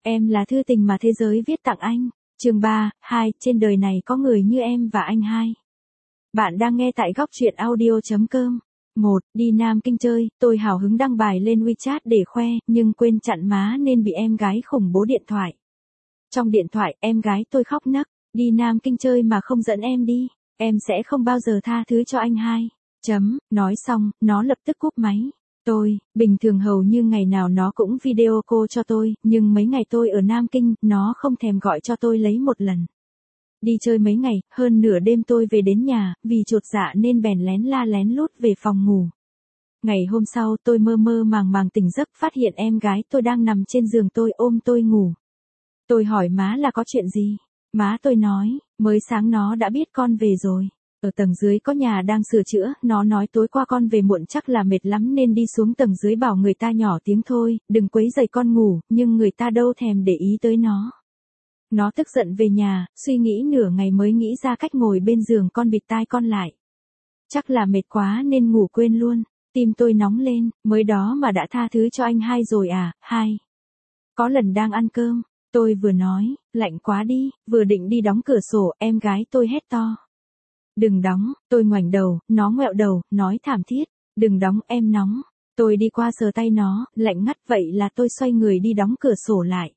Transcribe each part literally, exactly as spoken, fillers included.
Em là thư tình mà thế giới viết tặng anh. Chương ba, hai, trên đời này có người như em và anh hai. Bạn đang nghe tại góc truyện audio chấm com. một. Đi Nam Kinh chơi, tôi hào hứng đăng bài lên WeChat để khoe, nhưng quên chặn má nên bị em gái khủng bố điện thoại. Trong điện thoại, em gái tôi khóc nấc, đi Nam Kinh chơi mà không dẫn em đi, em sẽ không bao giờ tha thứ cho anh hai. Chấm, nói xong, nó lập tức cúp máy. Tôi, bình thường hầu như ngày nào nó cũng video call cho tôi, nhưng mấy ngày tôi ở Nam Kinh, nó không thèm gọi cho tôi lấy một lần. Đi chơi mấy ngày, hơn nửa đêm tôi về đến nhà, vì chột dạ nên bèn lén la lén lút về phòng ngủ. Ngày hôm sau tôi mơ mơ màng màng tỉnh giấc phát hiện em gái tôi đang nằm trên giường tôi ôm tôi ngủ. Tôi hỏi má là có chuyện gì? Má tôi nói, mới sáng nó đã biết con về rồi. Ở tầng dưới có nhà đang sửa chữa, nó nói tối qua con về muộn chắc là mệt lắm nên đi xuống tầng dưới bảo người ta nhỏ tiếng thôi, đừng quấy rầy con ngủ, nhưng người ta đâu thèm để ý tới nó. Nó tức giận về nhà, suy nghĩ nửa ngày mới nghĩ ra cách ngồi bên giường con bịt tai con lại. Chắc là mệt quá nên ngủ quên luôn, tim tôi nóng lên, mới đó mà đã tha thứ cho anh hai rồi à, hai. Có lần đang ăn cơm, tôi vừa nói, lạnh quá đi, vừa định đi đóng cửa sổ, em gái tôi hét to. Đừng đóng, tôi ngoảnh đầu, nó ngoẹo đầu, nói thảm thiết, đừng đóng em nóng. Tôi đi qua sờ tay nó, lạnh ngắt vậy là tôi xoay người đi đóng cửa sổ lại.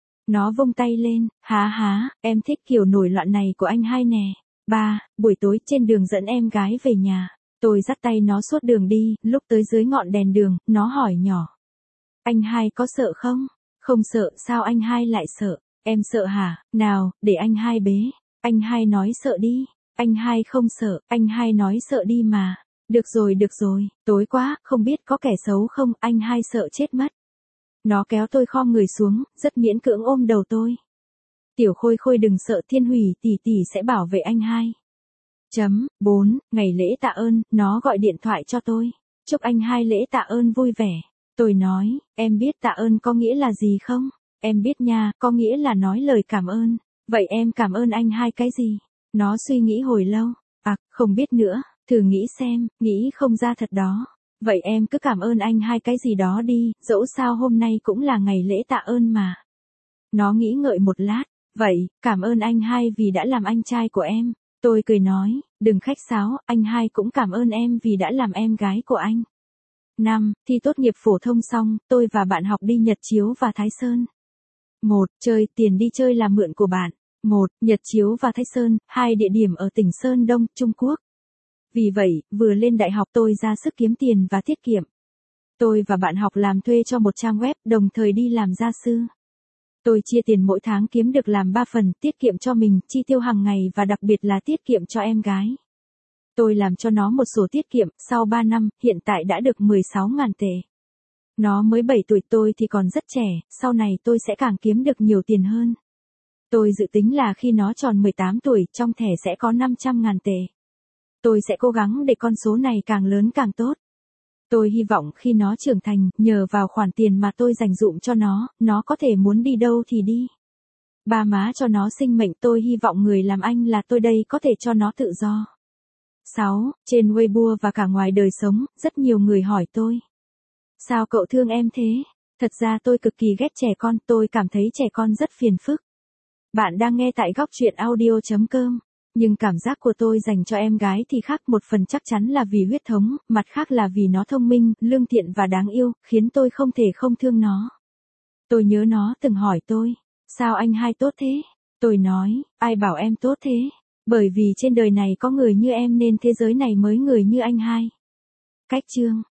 Nó vung tay lên, há há, em thích kiểu nổi loạn này của anh hai nè. Ba, buổi tối trên đường dẫn em gái về nhà, tôi dắt tay nó suốt đường đi, lúc tới dưới ngọn đèn đường, nó hỏi nhỏ. Anh hai có sợ không? Không sợ, sao anh hai lại sợ? Em sợ hả? Nào, để anh hai bế. Anh hai nói sợ đi. Anh hai không sợ, anh hai nói sợ đi mà. Được rồi được rồi, tối quá, không biết có kẻ xấu không, anh hai sợ chết mất. Nó kéo tôi khom người xuống, rất miễn cưỡng ôm đầu tôi. Tiểu Khôi Khôi đừng sợ, Thiên Hủy tỷ tỷ sẽ bảo vệ anh hai. Chấm, bốn, ngày lễ tạ ơn, nó gọi điện thoại cho tôi. Chúc anh hai lễ tạ ơn vui vẻ. Tôi nói, em biết tạ ơn có nghĩa là gì không? Em biết nha, có nghĩa là nói lời cảm ơn. Vậy em cảm ơn anh hai cái gì? Nó suy nghĩ hồi lâu. À, không biết nữa, thử nghĩ xem, nghĩ không ra thật đó. Vậy em cứ cảm ơn anh hai cái gì đó đi, dẫu sao hôm nay cũng là ngày lễ tạ ơn mà. Nó nghĩ ngợi một lát, vậy, cảm ơn anh hai vì đã làm anh trai của em. Tôi cười nói, đừng khách sáo, anh hai cũng cảm ơn em vì đã làm em gái của anh. năm. Thi tốt nghiệp phổ thông xong, tôi và bạn học đi Nhật Chiếu và Thái Sơn. một. Chơi, tiền đi chơi là mượn của bạn. một. Nhật Chiếu và Thái Sơn, hai địa điểm ở tỉnh Sơn Đông, Trung Quốc. Vì vậy, vừa lên đại học tôi ra sức kiếm tiền và tiết kiệm. Tôi và bạn học làm thuê cho một trang web, đồng thời đi làm gia sư. Tôi chia tiền mỗi tháng kiếm được làm ba phần, tiết kiệm cho mình, chi tiêu hàng ngày và đặc biệt là tiết kiệm cho em gái. Tôi làm cho nó một sổ tiết kiệm, sau ba năm, hiện tại đã được mười sáu nghìn tệ. Nó mới bảy tuổi, tôi thì còn rất trẻ, sau này tôi sẽ càng kiếm được nhiều tiền hơn. Tôi dự tính là khi nó tròn mười tám tuổi, trong thẻ sẽ có năm trăm nghìn tệ. Tôi sẽ cố gắng để con số này càng lớn càng tốt. Tôi hy vọng khi nó trưởng thành, nhờ vào khoản tiền mà tôi dành dụm cho nó, nó có thể muốn đi đâu thì đi. Ba má cho nó sinh mệnh, tôi hy vọng người làm anh là tôi đây có thể cho nó tự do. sáu. Trên Weibo và cả ngoài đời sống, rất nhiều người hỏi tôi. Sao cậu thương em thế? Thật ra tôi cực kỳ ghét trẻ con, tôi cảm thấy trẻ con rất phiền phức. Bạn đang nghe tại góc truyện audio chấm com. Nhưng cảm giác của tôi dành cho em gái thì khác, một phần chắc chắn là vì huyết thống, mặt khác là vì nó thông minh, lương thiện và đáng yêu, khiến tôi không thể không thương nó. Tôi nhớ nó từng hỏi tôi, sao anh hai tốt thế? Tôi nói, ai bảo em tốt thế? Bởi vì trên đời này có người như em nên thế giới này mới người như anh hai. Cách chương.